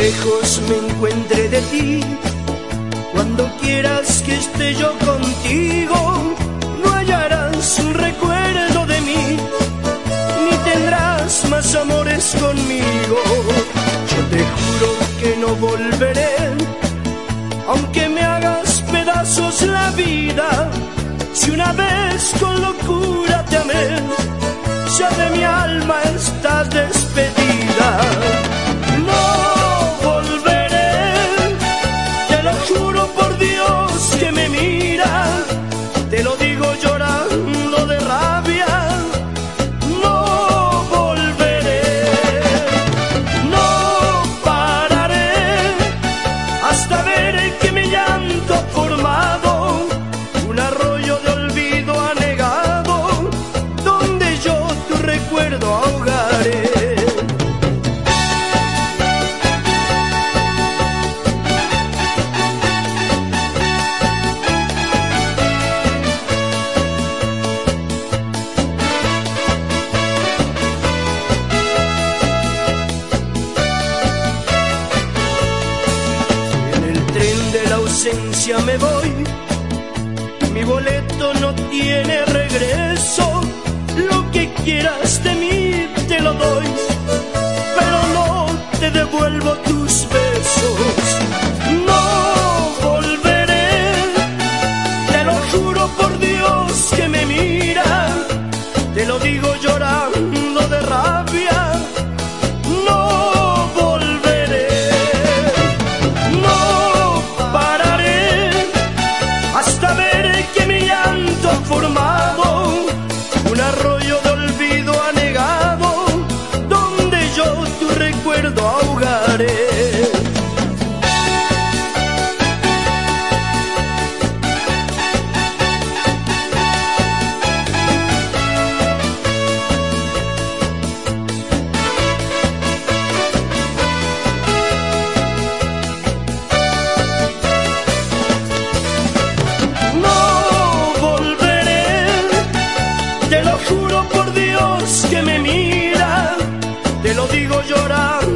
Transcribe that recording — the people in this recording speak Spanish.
lejos me encuentre de ti, cuando quieras que esté yo contigo, no hallarás un recuerdo de mí, ni tendrás más amores conmigo. Yo te juro que no volveré, aunque me hagas pedazos la vida. Si una vez con locura te amé, ya de mi alma estás despedida. No volveré, te lo juro por Dios que me mira, te lo digo llorando de rabia. No volveré, no pararé hasta ver que mi llanto ha formado un arroyo de olvido anegado, donde yo tu recuerdo ahogaré. En el tren de la ausencia me voy, mi boleto no tiene regreso. Lo que quieras de mí te lo doy, pero no te devuelvo tus besos. No volveré, te lo juro por Dios que me mira, te lo digo llorando de rabia. No volveré, no pararé hasta ver que mi llanto ha formado un arroyo de olvido anegado, donde yo tu recuerdo ahogaré. Te lo juro por Dios que me mira, te lo digo llorando